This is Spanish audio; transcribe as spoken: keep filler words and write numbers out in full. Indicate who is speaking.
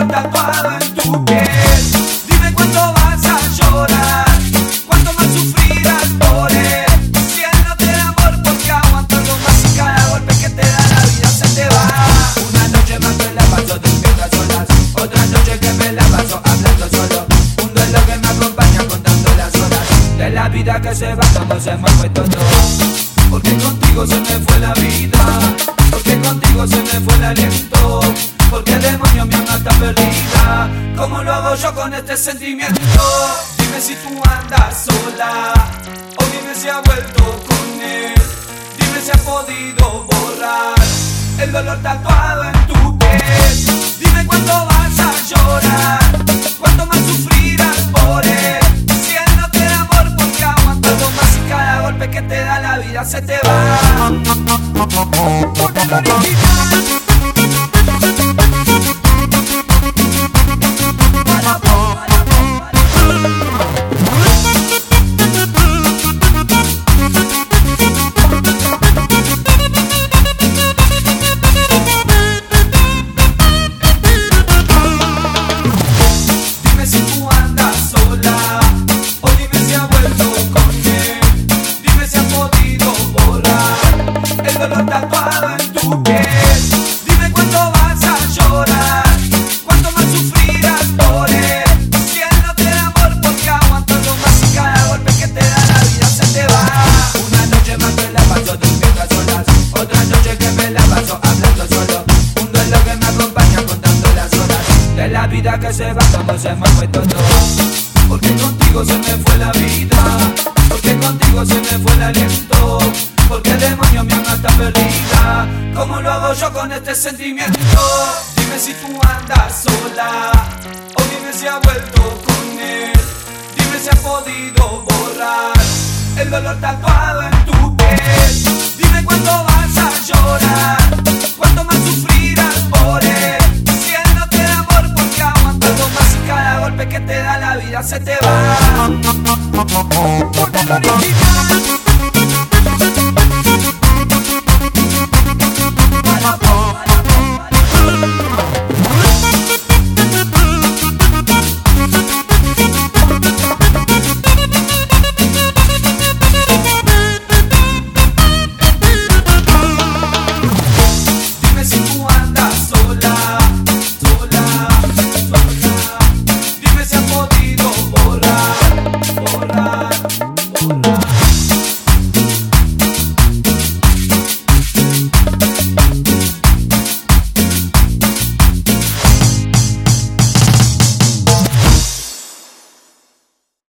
Speaker 1: dolor tatuado en tu piel. Dime cuándo vas a llorar, cuánto más sufrirás por él. Si él no te da amor, ¿por qué aguantarlo más? Y cada golpe que te da la vida se te va. Una noche más me la paso durmiendo a solas, otra noche que me la paso hablando solo. Un duelo que me acompaña contando las horas de la vida que se va cuando se me fue todo. Porque contigo se me fue la vida, porque contigo se me fue el aliento, porque el demonio mi alma está perdida. ¿Cómo lo hago yo con este sentimiento? Dime si tú andas sola, o dime si has vuelto con él. Dime si has podido borrar el dolor tatuado en tu piel. Dime cuándo vas a llorar, cuánto más sufrirás por él. Si él no te da amor, ¿por qué aguantarlo más? Y cada golpe que te da la vida se te va. Por el original. Tatuado en tu piel. Dime cuándo vas a llorar, cuánto más sufrirás por él. Si él no te da amor, ¿por qué aguantarlo más? Y cada golpe que te da la vida se te va. Una noche más me la paso durmiendo a solas, otra noche que me la paso hablando solo. Un duelo que me acompaña contando las horas de la vida que se va cuando se me fue todo. Porque contigo se me fue la vida, porque contigo se me fue el aliento, porque el demonio mi alma está perdida. ¿Cómo lo hago yo con este sentimiento? Dime si tú andas sola, o dime si has vuelto con él. Dime si has podido borrar el dolor tatuado en tu piel. Dime cuándo vas a llorar, cuánto más sufrirás por él. Si él no te da amor, ¿por qué aguantarlo más? Y cada golpe que te da la vida se te va. Por el original.